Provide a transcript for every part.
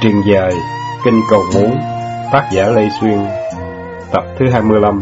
Truyện dài Kinh Cầu Muốn, tác giả Lê Xuyên, tập thứ 25.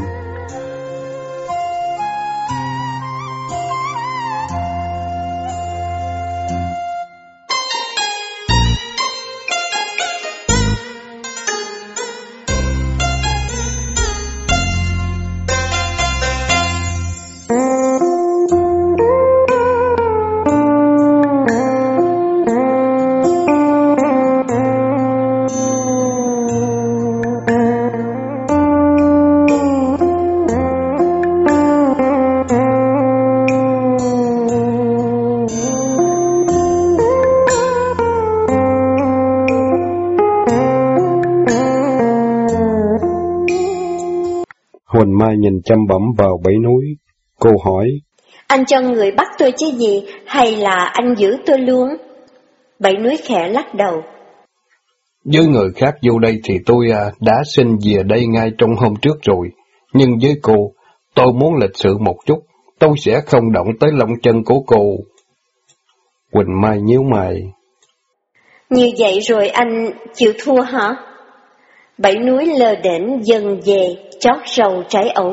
Huỳnh Mai nhìn chăm bẩm vào Bảy Núi. Cô hỏi: Anh cho người bắt tôi chứ gì, hay là anh giữ tôi luôn? Bảy Núi khẽ lắc đầu. Với người khác vô đây thì tôi đã xin về đây ngay trong hôm trước rồi. Nhưng với cô, tôi muốn lịch sự một chút. Tôi sẽ không động tới lông chân của cô. Huỳnh Mai nhíu mày. Như vậy rồi anh chịu thua hả? Bảy Núi lơ đễnh dần về, chót rầu trái ẩu.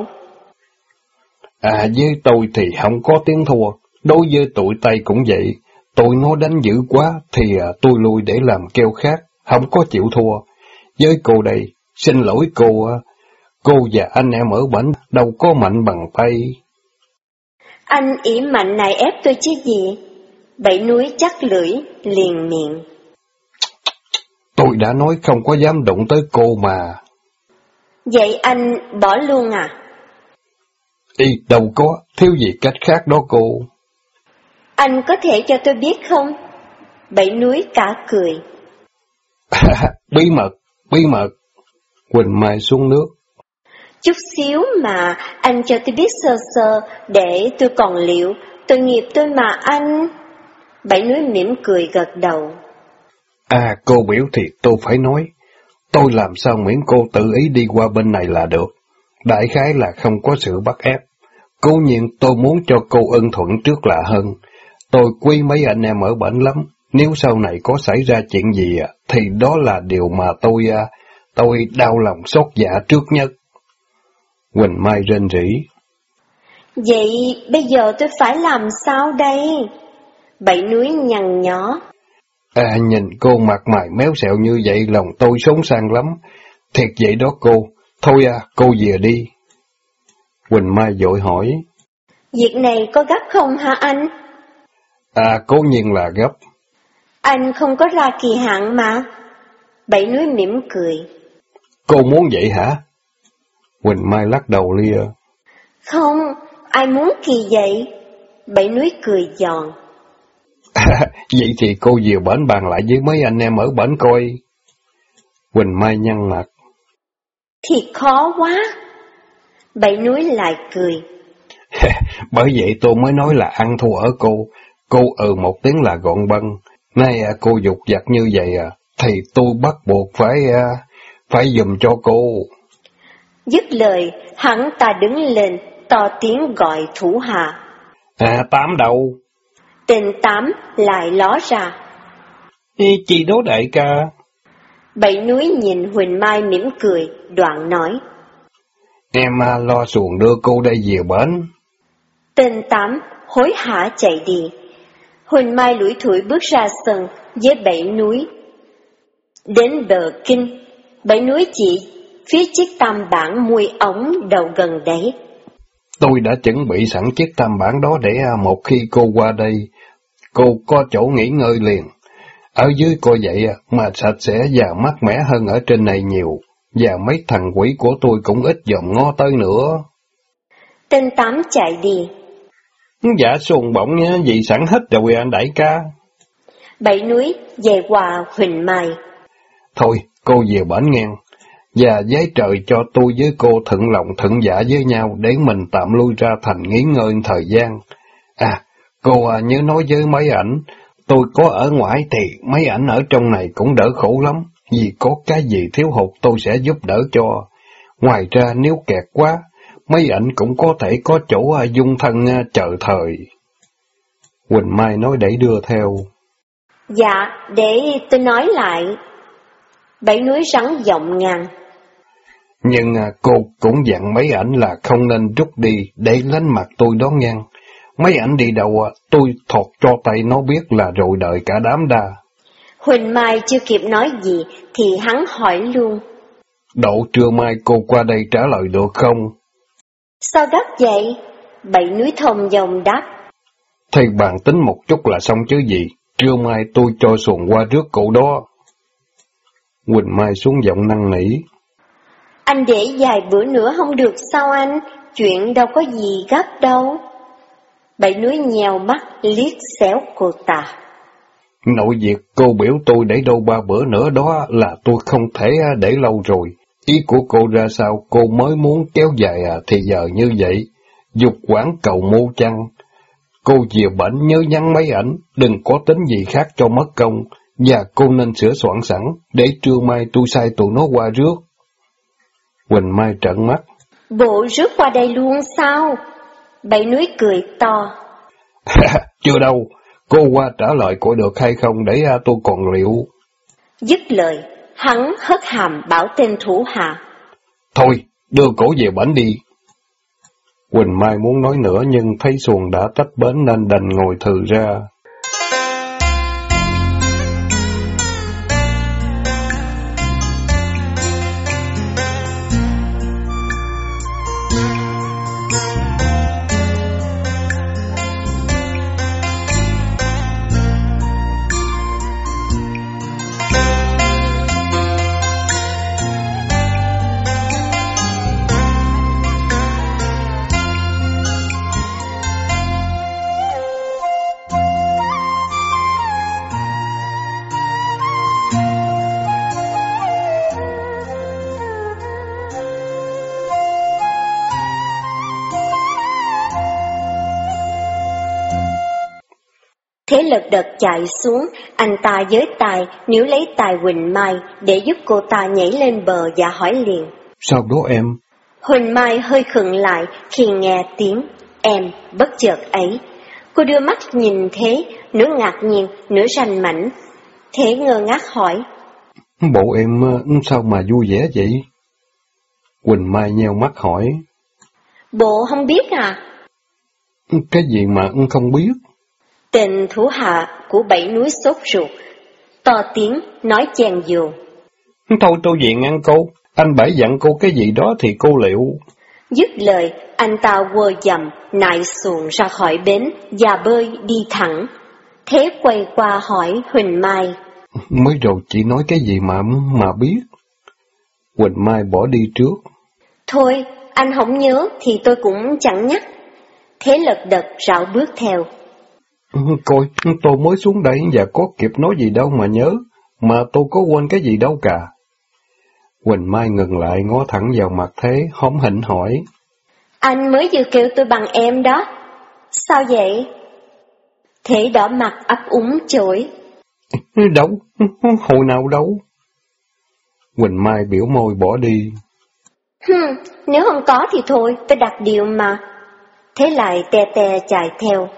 Với tôi thì không có tiếng thua. Đối với tụi Tây cũng vậy. Tụi nó đánh dữ quá thì tôi lui để làm keo khác, không có chịu thua. Với cô đây, xin lỗi cô và anh em ở bển đâu có mạnh bằng Tây. Anh ỷ mạnh này ép tôi chứ gì? Bảy Núi chắc lưỡi, liền miệng. Tôi đã nói không có dám đụng tới cô mà. Vậy anh bỏ luôn à? Đâu có, thiếu gì cách khác đó cô. Anh có thể cho tôi biết không? Bảy Núi cả cười. Bí mật. Huỳnh Mai xuống nước. Chút xíu mà, anh cho tôi biết sơ sơ, để tôi còn liệu, tội nghiệp tôi mà anh. Bảy Núi mỉm cười gật đầu. Cô biểu thì tôi phải nói. Tôi làm sao miễn cô tự ý đi qua bên này là được. Đại khái là không có sự bắt ép. Cố nhiên tôi muốn cho cô ưng thuận trước là hơn. Tôi quý mấy anh em ở bển lắm. Nếu sau này có xảy ra chuyện gì thì đó là điều mà tôi đau lòng xót dạ trước nhất. Huỳnh Mai rên rỉ. Vậy bây giờ tôi phải làm sao đây? Bảy Núi nhăn nhó. Nhìn cô mặt mày méo xẹo như vậy lòng tôi xốn sang lắm. Thiệt vậy đó cô. Thôi cô về đi. Huỳnh Mai vội hỏi. Việc này có gấp không hả anh? Cố nhiên là gấp. Anh không có ra kỳ hạn mà. Bảy Núi mỉm cười. Cô muốn vậy hả? Huỳnh Mai lắc đầu lia. Không, ai muốn kỳ vậy? Bảy Núi cười giòn. Vậy thì cô vừa bển bàn lại với mấy anh em ở bển coi. Huỳnh Mai nhăn mặt. Thiệt khó quá. Bảy Núi lại cười. Bởi vậy tôi mới nói là ăn thua ở cô. Cô một tiếng là gọn bâng. Nay cô dục dặt như vậy thì tôi bắt buộc phải giùm cho cô. Dứt lời, hắn ta đứng lên, to tiếng gọi thủ hạ. Tám đâu? Tên Tám lại ló ra. Chị Đỗ đại ca. Bảy Núi nhìn Huỳnh Mai mỉm cười, đoạn nói. Em lo xuồng đưa cô đây về bển. Tên Tám hối hả chạy đi. Huỳnh Mai lủi thủi bước ra sân với Bảy Núi. Đến bờ kinh, Bảy Núi chỉ phía chiếc tam bản mùi ống đầu gần đấy. Tôi đã chuẩn bị sẵn chiếc tam bản đó để một khi cô qua đây, cô có chỗ nghỉ ngơi liền. Ở dưới coi vậy mà sạch sẽ và mát mẻ hơn ở trên này nhiều, và mấy thằng quỷ của tôi cũng ít dòm ngó tới nữa. Tên Tám chạy đi. Dạ xuồng bỗng nhá, vì sẵn hết rồi anh đại ca. Bảy Núi về qua Huỳnh Mai. Thôi, cô về bển ngang, và giấy trời cho tôi với cô thuận lòng thuận dạ với nhau để mình tạm lui ra thành nghỉ ngơi thời gian. Cô nhớ nói với mấy ảnh, tôi có ở ngoài thì mấy ảnh ở trong này cũng đỡ khổ lắm, vì có cái gì thiếu hụt tôi sẽ giúp đỡ cho. Ngoài ra nếu kẹt quá, mấy ảnh cũng có thể có chỗ dung thân chờ thời. Huỳnh Mai nói đẩy đưa theo. Dạ, để tôi nói lại. Bảy núi rắn giọng ngang. Nhưng cô cũng dặn mấy ảnh là không nên rút đi để lánh mặt tôi đó ngang. Mấy ảnh đi đâu tôi thọt cho tay nó biết là rồi đợi cả đám đa. Huỳnh Mai chưa kịp nói gì thì hắn hỏi luôn. Đậu trưa mai cô qua đây trả lời được không? Sao gấp vậy? Bảy núi thông dòng đáp. Thầy bàn tính một chút là xong chứ gì. Trưa mai tôi cho xuồng qua rước cậu đó. Huỳnh Mai xuống giọng năn nỉ. Anh để vài bữa nữa không được sao anh? Chuyện đâu có gì gấp đâu. Bảy núi nhèo mắt liếc xéo cô ta. Nội việc cô biểu tôi để đâu 3 bữa nữa đó là tôi không thể để lâu rồi. Ý của cô ra sao cô mới muốn kéo dài thì giờ như vậy. Dục quảng cầu mưu chăng. Cô về bệnh nhớ nhắn mấy ảnh, đừng có tính gì khác cho mất công. Và cô nên sửa soạn sẵn, để trưa mai tôi sai tụi nó qua rước. Huỳnh Mai trợn mắt. Bộ rước qua đây luôn sao? Bảy núi cười to. Chưa đâu, cô qua trả lời coi được hay không để tôi còn liệu. Dứt lời, hắn hất hàm bảo tên thủ hạ. Thôi, đưa cổ về bển đi. Huỳnh Mai muốn nói nữa nhưng thấy xuồng đã tách bến nên đành ngồi thừ ra. Thế Lật Đật chạy xuống, anh ta với tay níu lấy tay Huỳnh Mai để giúp cô ta nhảy lên bờ và hỏi liền. Sao đó em? Huỳnh Mai hơi khựng lại khi nghe tiếng em bất chợt ấy. Cô đưa mắt nhìn Thế, nửa ngạc nhiên, nửa rành mảnh. Thế ngơ ngác hỏi. Bộ em sao mà vui vẻ vậy? Huỳnh Mai nheo mắt hỏi. Bộ không biết à? Cái gì mà không biết? Tên thủ hạ của Bảy Núi sốt ruột, to tiếng nói chen vô. Thôi tôi về ngăn cô, anh Bảy dặn cô cái gì đó thì cô liệu. Dứt lời, anh ta quơ dầm, nại xuồng ra khỏi bến và bơi đi thẳng. Thế quay qua hỏi Huỳnh Mai. Mới rồi chị nói cái gì mà biết? Huỳnh Mai bỏ đi trước. Thôi, anh không nhớ thì tôi cũng chẳng nhắc. Thế Lật Đật rảo bước theo. Coi, tôi mới xuống đây và có kịp nói gì đâu mà nhớ, mà tôi có quên cái gì đâu cả. Huỳnh Mai ngừng lại ngó thẳng vào mặt Thế, hóm hỉnh hỏi. Anh mới vừa kêu tôi bằng em đó. Sao vậy? Thế đỏ mặt ấp úng chối. Đâu, hồi nào đâu. Huỳnh Mai biểu môi bỏ đi. Nếu không có thì thôi, tôi đặt điều mà. Thế lại tè tè chạy theo.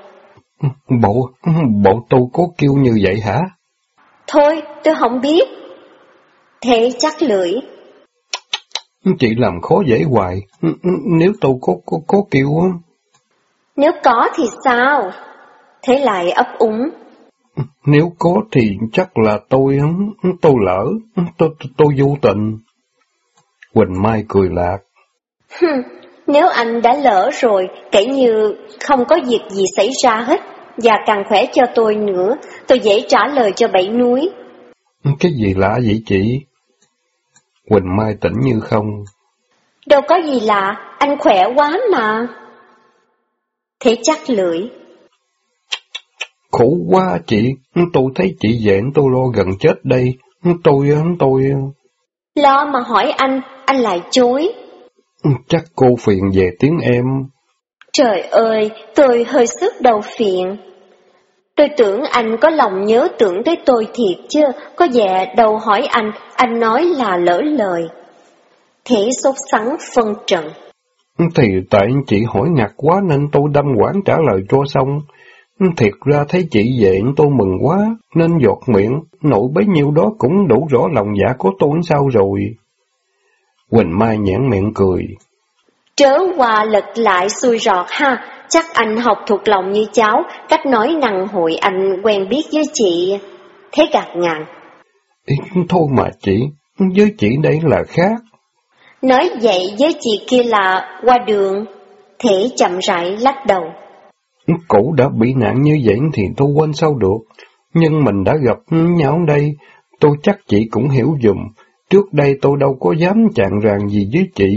Bộ tôi có kêu như vậy hả? Thôi, tôi không biết. Thế chắc lưỡi. Chị làm khó dễ hoài. Nếu tôi có kêu á. Nếu có thì sao? Thế lại ấp úng. Nếu có thì chắc là tôi lỡ, tôi vô tình. Huỳnh Mai cười lạc. Nếu anh đã lỡ rồi, kể như không có việc gì xảy ra hết, và càng khỏe cho tôi nữa, tôi dễ trả lời cho Bảy Núi. Cái gì lạ vậy chị? Huỳnh Mai tỉnh như không. Đâu có gì lạ, anh khỏe quá mà. Thế chắc lưỡi. Khổ quá chị, tôi thấy chị vậy tôi lo gần chết đây. Tôi... Lo mà hỏi anh lại chối. Chắc cô phiền về tiếng em. Trời ơi, tôi hơi sức đầu phiền. Tôi tưởng anh có lòng nhớ tưởng tới tôi thiệt chứ, có vẻ đâu hỏi anh nói là lỡ lời. Thế sốt sắng phân trần. Thì tại chị hỏi ngặt quá nên tôi đâm quảng trả lời cho xong. Thiệt ra thấy chị về tôi mừng quá, nên giọt miệng, nội bấy nhiêu đó cũng đủ rõ lòng dạ của tôi sao rồi. Quỳnh Mai nhãn miệng cười. Trớ qua lật lại xui rọt ha, chắc anh học thuộc lòng như cháu, cách nói năng hội anh quen biết với chị. Thế gạt ngàn. Thôi mà chị, với chị đây là khác. Nói vậy với chị kia là qua đường. Thế chậm rãi lắc đầu. Cổ đã bị nạn như vậy thì tôi quên sao được, nhưng mình đã gặp nhau đây, tôi chắc chị cũng hiểu dùm, trước đây tôi đâu có dám chạng ràng gì với chị.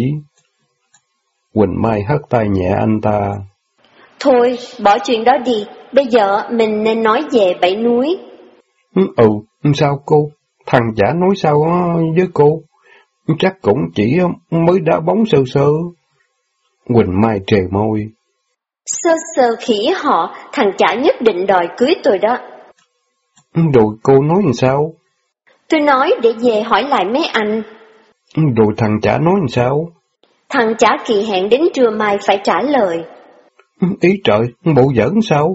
Quỳnh Mai hất tay nhẹ anh ta. Thôi, bỏ chuyện đó đi, bây giờ mình nên nói về Bảy Núi. Sao cô? Thằng chả nói sao với cô? Chắc cũng chỉ mới đá bóng sơ sơ. Quỳnh Mai trề môi. Sơ sơ khỉ họ, thằng chả nhất định đòi cưới tôi đó. Rồi cô nói làm sao? Tôi nói để về hỏi lại mấy anh. Rồi thằng chả nói làm sao? Thằng chả kỳ hẹn đến trưa mai phải trả lời. Ý trời, bộ giỡn sao?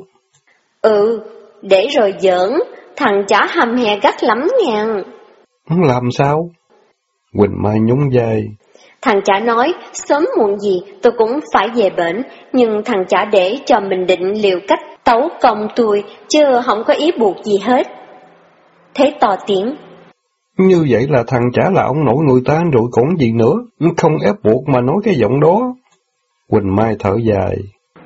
Để rồi giỡn, thằng chả hầm hè gắt lắm ngàn. Làm sao? Quỳnh Mai nhún vai. Thằng chả nói, sớm muộn gì tôi cũng phải về bển, nhưng thằng chả để cho mình định liều cách tấu công tôi, chứ không có ý buộc gì hết. Thế to tiếng. Như vậy là thằng chả là ông nội người ta rồi còn gì nữa, không ép buộc mà nói cái giọng đó. Quỳnh Mai thở dài.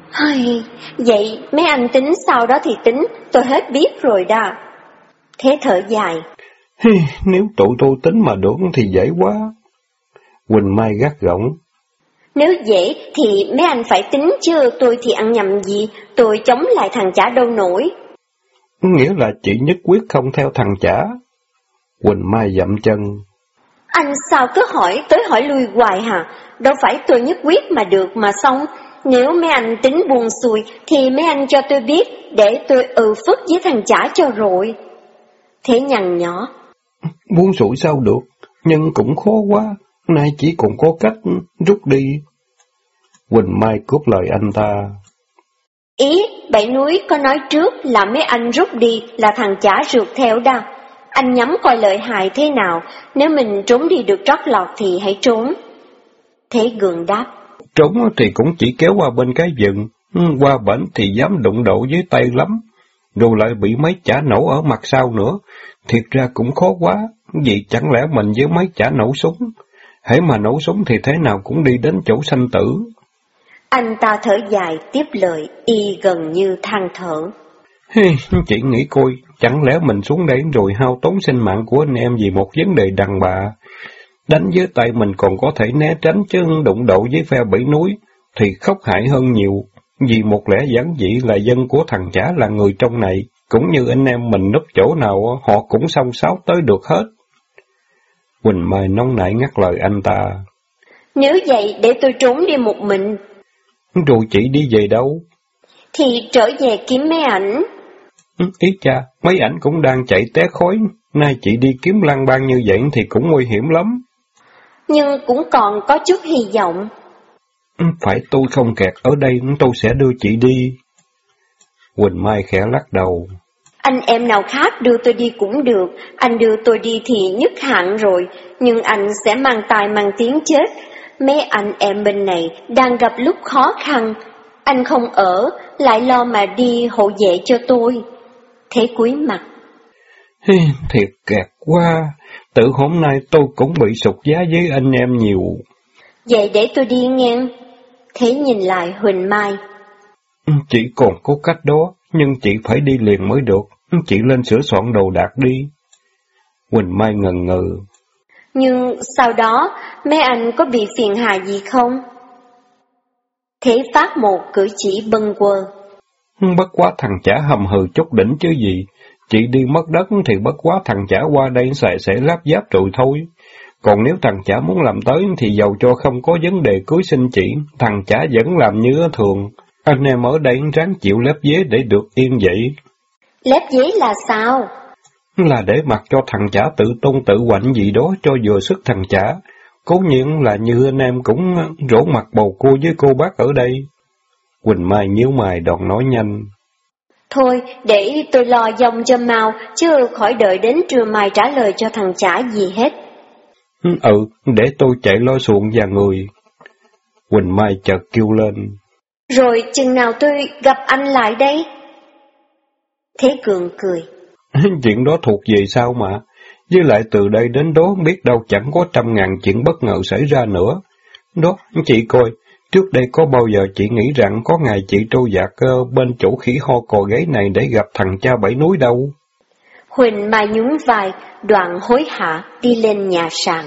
Vậy mấy anh tính sau đó thì tính, tôi hết biết rồi đó. Thế thở dài. Nếu tụi tôi tính mà được thì dễ quá. Quỳnh Mai gắt gỏng. Nếu dễ thì mấy anh phải tính chứ, tôi thì ăn nhầm gì, tôi chống lại thằng chả đâu nổi. Nghĩa là chị nhất quyết không theo thằng chả. Quỳnh Mai dậm chân. Anh sao cứ hỏi tới hỏi lui hoài hả? Đâu phải tôi nhất quyết mà được mà xong. Nếu mấy anh tính buông xuôi thì mấy anh cho tôi biết để tôi phức với thằng chả cho rồi. Thế nhằn nhỏ. Buông xuôi sao được, nhưng cũng khó quá, nay chỉ còn có cách rút đi. Quỳnh Mai cướp lời anh ta. Ý, Bảy Núi có nói trước là mấy anh rút đi là thằng chả rượt theo đa. Anh nhắm coi lợi hại thế nào, nếu mình trốn đi được trót lọt thì hãy trốn. Thế Gượng đáp. Trốn thì cũng chỉ kéo qua bên cái vừng, qua bển thì dám đụng độ với tay lắm, rồi lại bị mấy chả nổ ở mặt sau nữa, thiệt ra cũng khó quá, vì chẳng lẽ mình với mấy chả nổ súng, hễ mà nổ súng thì thế nào cũng đi đến chỗ sanh tử. Anh ta thở dài tiếp lời, y gần như than thở. Chị nghĩ coi, chẳng lẽ mình xuống đây rồi hao tốn sinh mạng của anh em vì một vấn đề đàn bà. Đánh với tay mình còn có thể né tránh, chứ đụng độ với phe Bảy Núi thì khốc hại hơn nhiều, vì một lẽ giản dị là dân của thằng chả là người trong này, cũng như anh em mình núp chỗ nào họ cũng xông xáo tới được hết. Quỳnh Mai nóng nảy ngắt lời anh ta. Nếu vậy để tôi trốn đi một mình. Rồi chị đi về đâu? Thì trở về kiếm mấy ảnh. Ý cha, mấy ảnh cũng đang chạy té khói, nay chị đi kiếm lang bang như vậy thì cũng nguy hiểm lắm. Nhưng cũng còn có chút hy vọng. Phải tôi không kẹt ở đây, tôi sẽ đưa chị đi. Quỳnh Mai khẽ lắc đầu. Anh em nào khác đưa tôi đi cũng được, anh đưa tôi đi thì nhất hạn rồi, nhưng anh sẽ mang tài mang tiếng chết. Mấy anh em bên này đang gặp lúc khó khăn, anh không ở, lại lo mà đi hộ vệ cho tôi. Thế cúi mặt. Thiệt kẹt quá, tự hôm nay tôi cũng bị sụt giá với anh em nhiều. Vậy để tôi đi ngang. Thế nhìn lại Huỳnh Mai. Chị còn có cách đó, nhưng chị phải đi liền mới được, chị lên sửa soạn đồ đạc đi. Huỳnh Mai ngần ngừ. Nhưng sau đó, mấy anh có bị phiền hà gì không? Thế phát một cử chỉ bâng quơ. Bất quá thằng chả hầm hừ chút đỉnh chứ gì, chị đi mất đất thì bất quá thằng chả qua đây sẽ láp giáp rồi thôi. Còn nếu thằng chả muốn làm tới thì dầu cho không có vấn đề cưới xin chị, thằng chả vẫn làm như thường. Anh em ở đây ráng chịu lép vế để được yên vậy. Lép vế là sao? Là để mặc cho thằng chả tự tôn tự quạnh gì đó cho vừa sức thằng chả. Cố nhiên là như anh em cũng rỗ mặt bầu cua với cô bác ở đây. Quỳnh Mai nhíu mày đòn nói nhanh. Thôi, để tôi lo dòng cho mau, chứ khỏi đợi đến trưa mai trả lời cho thằng chả gì hết. Để tôi chạy lo xuồng và người. Quỳnh Mai chợt kêu lên. Rồi chừng nào tôi gặp anh lại đây? Thế Cường cười. Chuyện đó thuộc về sao mà, với lại từ đây đến đó biết đâu chẳng có 100.000 chuyện bất ngờ xảy ra nữa. Đó, chị coi, trước đây có bao giờ chị nghĩ rằng có ngày chị trôi dạt bên chỗ khỉ ho cò gáy này để gặp thằng cha Bảy Núi đâu. Huỳnh Mai nhún vai, đoạn hối hả đi lên nhà sàn.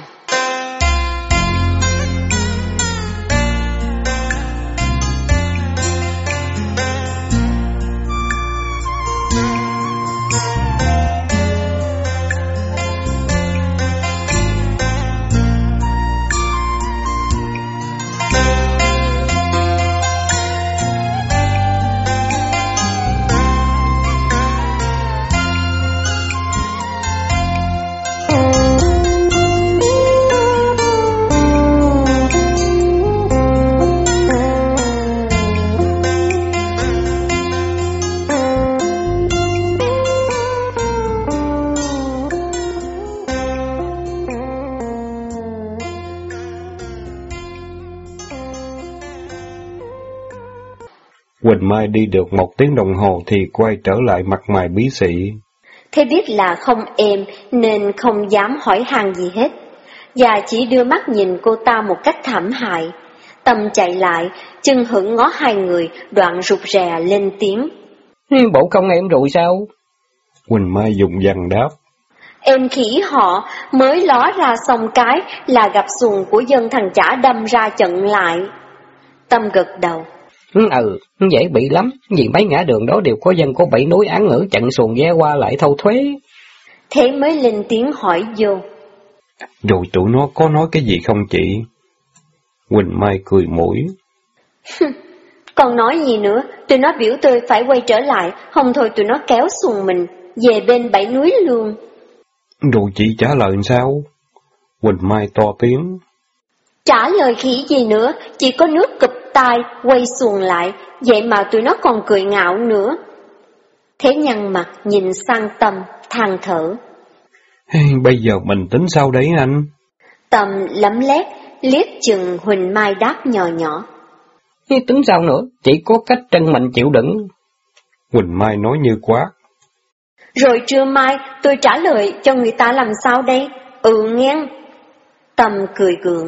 Quỳnh Mai đi được 1 tiếng đồng hồ thì quay trở lại mặt mày bí xị. Thế biết là không êm nên không dám hỏi han gì hết, và chỉ đưa mắt nhìn cô ta một cách thảm hại. Tâm chạy lại, chân hững ngó hai người, đoạn rụt rè lên tiếng. Bộ không em rồi sao? Quỳnh Mai dùng dằng đáp. Em khỉ họ mới ló ra xong cái là gặp xuồng của dân thằng chả đâm ra chận lại. Tâm gật đầu. Dễ bị lắm, vì mấy ngã đường đó đều có dân của Bảy Núi án ngữ chặn xuồng ghé qua lại thâu thuế. Thế mới lên tiếng hỏi vô. Rồi tụi nó có nói cái gì không chị? Quỳnh Mai cười mũi. Còn nói gì nữa, tụi nó biểu tôi phải quay trở lại, không thôi tụi nó kéo xuồng mình về bên Bảy Núi luôn. Rồi chị trả lời sao? Quỳnh Mai to tiếng. Trả lời khỉ gì nữa, chỉ có nước cụp tai quay xuồng lại, vậy mà tụi nó còn cười ngạo nữa. Thế nhăn mặt nhìn sang Tâm, than thở. Bây giờ mình tính sao đấy anh? Tâm lấm lét, liếc chừng Huỳnh Mai đáp nhỏ nhỏ. Tính sao nữa, chỉ có cách trân mạnh chịu đựng. Huỳnh Mai nói như quát. Rồi trưa mai tôi trả lời cho người ta làm sao đây? Nghe. Tâm cười gượng.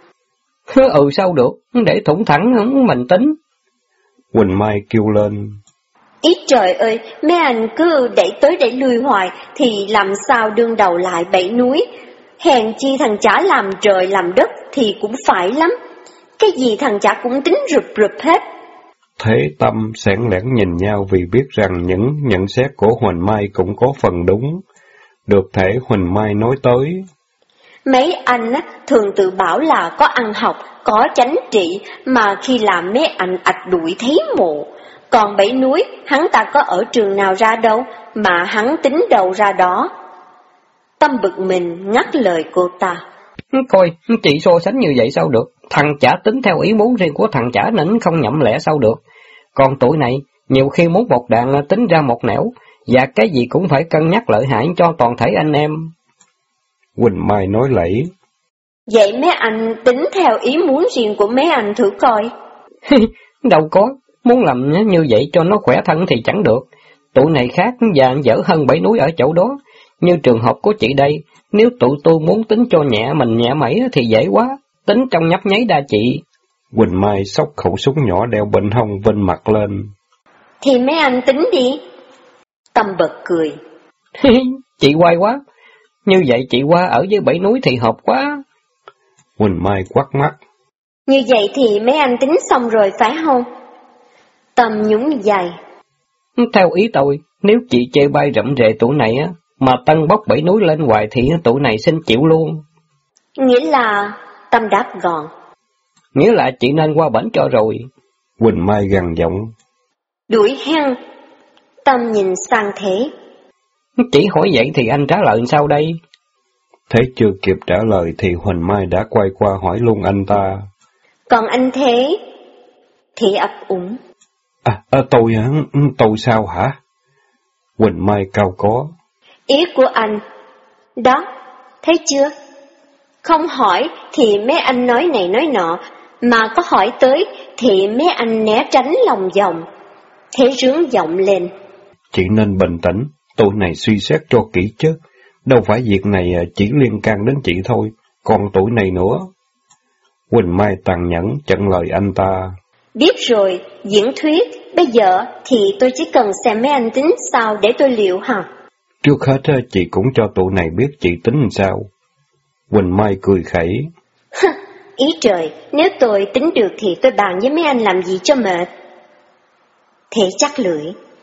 Sao được, để thủng thẳng mình tính. Huỳnh Mai kêu lên. Ý trời ơi, mấy anh cứ đẩy tới đẩy lui hoài thì làm sao đương đầu lại Bảy Núi. Hèn chi thằng chả làm trời làm đất thì cũng phải lắm. Cái gì thằng chả cũng tính rụp rụp hết. Thế Tâm xẻn lẻn nhìn nhau vì biết rằng những nhận xét của Huỳnh Mai cũng có phần đúng. Được thể Huỳnh Mai nói tới. Mấy anh thường tự bảo là có ăn học, có chánh trị, mà khi làm mấy anh ạch đuổi thấy mộ. Còn Bảy Núi, hắn ta có ở trường nào ra đâu, mà hắn tính đầu ra đó. Tâm bực mình ngắt lời cô ta. Coi, chị so sánh như vậy sao được, thằng chả tính theo ý muốn riêng của thằng chả nên không nhậm lẽ sao được. Còn tụi này, nhiều khi muốn một đàn tính ra một nẻo, và cái gì cũng phải cân nhắc lợi hại cho toàn thể anh em. Huỳnh Mai nói lẫy. Vậy mấy anh tính theo ý muốn riêng của mấy anh thử coi. Đâu có, muốn làm như vậy cho nó khỏe thân thì chẳng được. Tụi này khác và dở hơn Bảy Núi ở chỗ đó. Như trường hợp của chị đây, nếu tụi tôi muốn tính cho nhẹ mình nhẹ mẩy thì dễ quá, tính trong nhấp nháy đa chị. Huỳnh Mai xốc khẩu súng nhỏ đeo bên hông vênh mặt lên. Thì mấy anh tính đi. Tâm bật cười. Chị quay quá, như vậy chị qua ở với Bảy Núi thì hợp quá. Huỳnh Mai quắt mắt. Như vậy thì mấy anh tính xong rồi phải không? Tâm nhún vai. Theo ý tôi, nếu chị chê bai rậm rệ tụi này á, mà Tân bốc Bảy Núi lên hoài thì tụi này xin chịu luôn. Nghĩa là... Tâm đáp gọn. Nghĩa là chị nên qua bển cho rồi. Huỳnh Mai gằn giọng. Đuổi hăng. Tâm nhìn sang Thế. Chị hỏi vậy thì anh trả lời sao đây? Thế chưa kịp trả lời thì Huỳnh Mai đã quay qua hỏi luôn anh ta. Còn anh Thế? Thế ấp úng. Tôi sao hả? Quỳnh Mai cao có. Ý của anh, đó, thấy chưa? Không hỏi thì mấy anh nói này nói nọ, mà có hỏi tới thì mấy anh né tránh lòng vòng. Thế rướng giọng lên. Chị nên bình tĩnh, tụi này suy xét cho kỹ chứ. Đâu phải việc này chỉ liên can đến chị thôi, còn tụi này nữa. Quỳnh Mai tàn nhẫn chặn lời anh ta. Biết rồi, diễn thuyết, bây giờ thì tôi chỉ cần xem mấy anh tính sao để tôi liệu hả? Trước hết chị cũng cho tụi này biết chị tính làm sao. Quỳnh Mai cười khẩy. Ý trời, nếu tôi tính được thì tôi bàn với mấy anh làm gì cho mệt. Thế chắc lưỡi.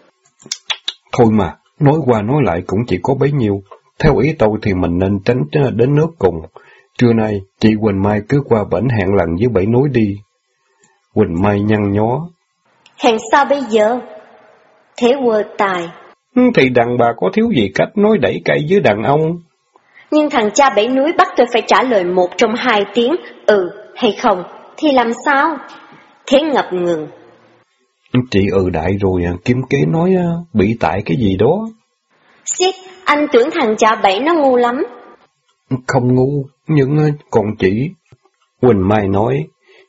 Thôi mà, nói qua nói lại cũng chỉ có bấy nhiêu. Theo ý tôi thì mình nên tránh đến nước cùng. Trưa nay, chị Quỳnh Mai cứ qua bển hẹn lần với Bảy Núi đi. Quỳnh Mai nhăn nhó. Hẹn sao bây giờ? Thế quơ tài. Thì đàn bà có thiếu gì cách nói đẩy cây với đàn ông. Nhưng thằng cha Bảy Núi bắt tôi phải trả lời một trong 2 tiếng, hay không, thì làm sao? Thế ngập ngừng. Chị đại rồi, kiếm kế nói bị tại cái gì đó. Xiết, anh tưởng thằng cha Bảy nó ngu lắm. Không ngu, nhưng còn chị. Quỳnh Mai nói,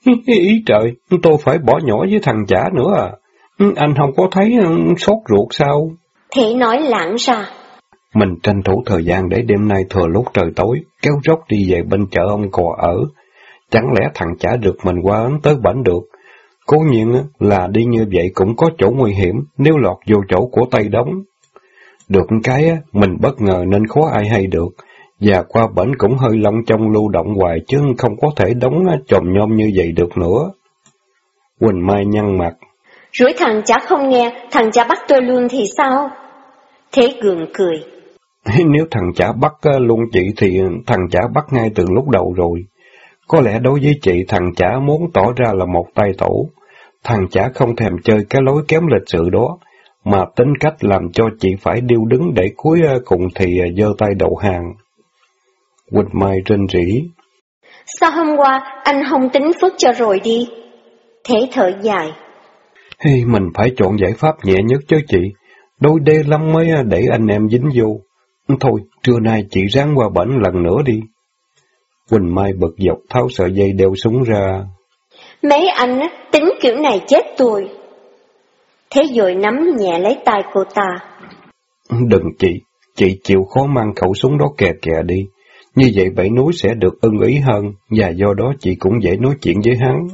ý trời, tôi phải bỏ nhỏ với thằng chả nữa à. Anh không có thấy sốt ruột sao? Thế nói lãng ra. Mình tranh thủ thời gian để đêm nay thừa lúc trời tối, kéo dốc đi về bên chợ ông Cò ở. Chẳng lẽ thằng chả được mình qua ấn tới bển được? Cố nhiên là đi như vậy cũng có chỗ nguy hiểm nếu lọt vô chỗ của Tây Đống. Được cái mình bất ngờ nên khó ai hay được, và qua bển cũng hơi long trong lưu động hoài chứ không có thể đóng chòm nhôm như vậy được nữa. Quỳnh Mai nhăn mặt. Rủi thằng chả không nghe, thằng chả bắt tôi luôn thì sao? Thế gượng cười. Nếu thằng chả bắt luôn chị thì thằng chả bắt ngay từ lúc đầu rồi. Có lẽ đối với chị thằng chả muốn tỏ ra là một tay tổ. Thằng chả không thèm chơi cái lối kém lịch sự đó, mà tính cách làm cho chị phải điêu đứng để cuối cùng thì giơ tay đầu hàng. Quỳnh Mai rên rỉ. Sao hôm qua anh không tính phước cho rồi đi? Thế thở dài. Mình phải chọn giải pháp nhẹ nhất chứ chị. Đôi đê lắm mới để anh em dính vô. Thôi, trưa nay chị ráng qua bển lần nữa đi. Quỳnh Mai bực dọc tháo sợi dây đeo súng ra. Mấy anh tính kiểu này chết tôi. Thế rồi nắm nhẹ lấy tay cô ta. Đừng chị chịu khó mang khẩu súng đó kè kè đi. Như vậy Bảy Núi sẽ được ưng ý hơn, và do đó chị cũng dễ nói chuyện với hắn.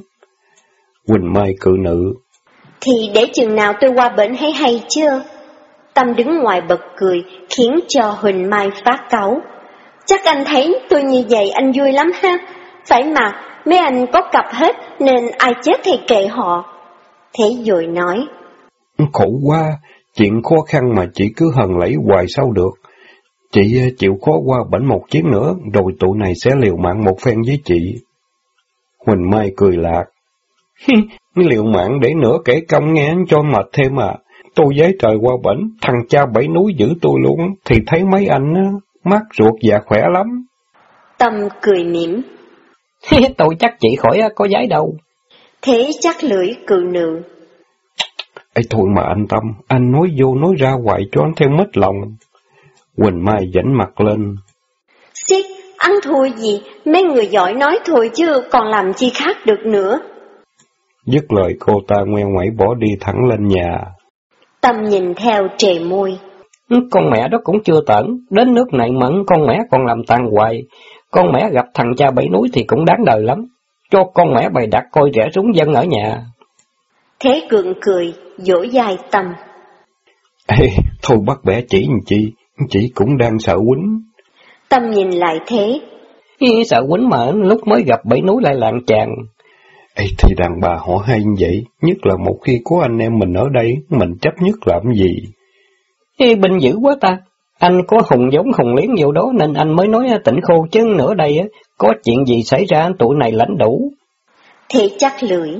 Quỳnh Mai cự nữ. Thì để chừng nào tôi qua bển hay chưa? Tâm đứng ngoài bật cười, khiến cho Huỳnh Mai phát cáu. Chắc anh thấy tôi như vậy anh vui lắm ha? Phải mà, mấy anh có cặp hết nên ai chết thì kệ họ. Thế rồi nói. Khổ quá, chuyện khó khăn mà chị cứ hờn lẫy hoài sao được. Chị chịu khó qua bển một chuyến nữa, rồi tụi này sẽ liều mạng một phen với chị. Huỳnh Mai cười lạc. Liều mạng để nửa kể công nghe cho mệt thêm à. Tôi giấy trời qua bển, thằng cha Bảy Núi giữ tôi luôn, thì thấy mấy anh mát ruột và khỏe lắm. Tâm cười mỉm. Tôi chắc chị khỏi có giấy đâu. Thế chắc lưỡi cự nữ. Ê thôi mà anh Tâm, anh nói vô nói ra hoài cho anh theo mất lòng. Quỳnh Mai dãnh mặt lên. Xiết, ăn thua gì, mấy người giỏi nói thôi chứ còn làm chi khác được nữa. Dứt lời cô ta ngoe ngoẩy bỏ đi thẳng lên nhà. Tâm nhìn theo trề môi. Con mẹ đó cũng chưa tởn, đến nước này mẫn con mẹ còn làm tàn hoài. Con mẹ gặp thằng cha Bảy Núi thì cũng đáng đời lắm. Cho con mẹ bày đặt coi rẻ súng dân ở nhà. Thế gượng cười, dỗ dài Tâm. Ê, thôi bắt bẻ chỉ làm chi, chị cũng đang sợ quýnh. Tâm nhìn lại Thế. Sợ quýnh mà lúc mới gặp Bảy Núi lại lạng chàng. Ê, thì đàn bà họ hay như vậy, nhất là một khi có anh em mình ở đây, mình chấp nhất làm gì. Binh dữ quá ta, anh có hùng giống hùng liếng vô đó nên anh mới nói tỉnh khô chứ nữa đây có chuyện gì xảy ra tụi này lãnh đủ. Thế chắc lưỡi.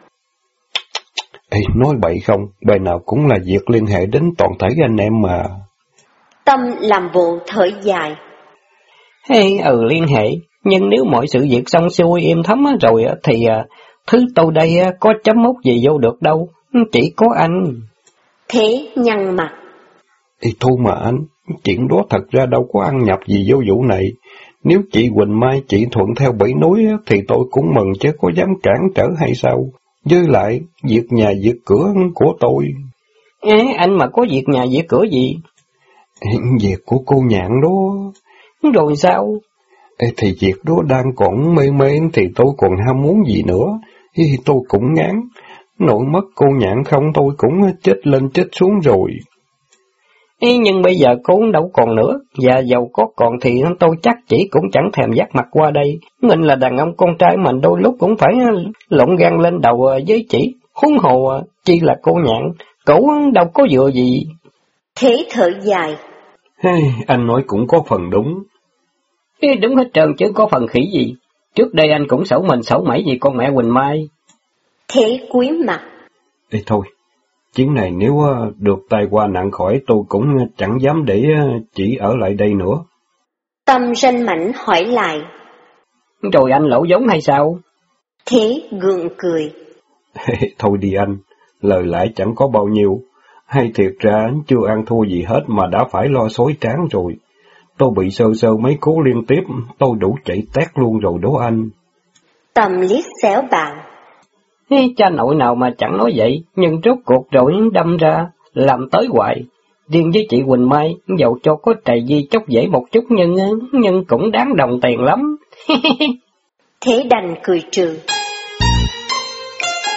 Ê, nói bậy không, bài nào cũng là việc liên hệ đến toàn thể anh em mà. Tâm làm bộ thở dài. Liên hệ, nhưng nếu mọi sự việc xong xuôi êm thấm rồi thì thứ tôi đây có chấm mốc gì vô được đâu, chỉ có anh. Thế nhăn mặt. Thôi mà anh, chuyện đó thật ra đâu có ăn nhập gì vô vụ này. Nếu chị Quỳnh Mai chị thuận theo Bảy Núi thì tôi cũng mừng chứ có dám cản trở hay sao. Với lại, việc nhà việc cửa của tôi. Anh mà có việc nhà việc cửa gì? Việc của cô Nhạn đó. Rồi sao? Thì việc đó đang còn mê mê thì tôi còn ham muốn gì nữa. Tôi cũng ngán. Nội mất cô Nhạn không tôi cũng chết lên chết xuống rồi. Nhưng bây giờ cô đâu còn nữa, và dầu có còn thì tôi chắc chỉ cũng chẳng thèm dắt mặt qua đây. Mình là đàn ông con trai mình đôi lúc cũng phải lộn gan lên đầu với chỉ, huống hồ chi là cô Nhạn, cổ đâu có vừa gì. Thế thở dài. Anh nói cũng có phần đúng. Đúng hết trơn chứ có phần khỉ gì. Trước đây anh cũng xấu mình xấu mẩy vì con mẹ Quỳnh Mai. Thế cúi mặt. Thôi, chuyến này nếu được tai qua nạn khỏi tôi cũng chẳng dám để chị ở lại đây nữa. Tâm ranh mảnh hỏi lại. Rồi anh lỗ vốn hay sao? Thế gượng cười. Thôi đi anh, lời lãi chẳng có bao nhiêu. Hay thiệt ra chưa ăn thua gì hết mà đã phải lo xối tráng rồi. Tôi bị sơ mấy cú liên tiếp, tôi đủ chạy tét luôn rồi đó anh. Tâm liếc xéo bạn. Cha nội nào mà chẳng nói vậy, nhưng rốt cuộc rồi đâm ra, làm tới hoài. Riêng với chị Quỳnh Mai, dầu cho có trầy di chốc dễ một chút nhưng cũng đáng đồng tiền lắm. Thế đành cười trừ.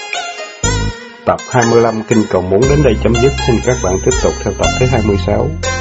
Tập 25 Kinh Cầu Muốn đến đây chấm dứt, xin các bạn tiếp tục theo tập thứ 26.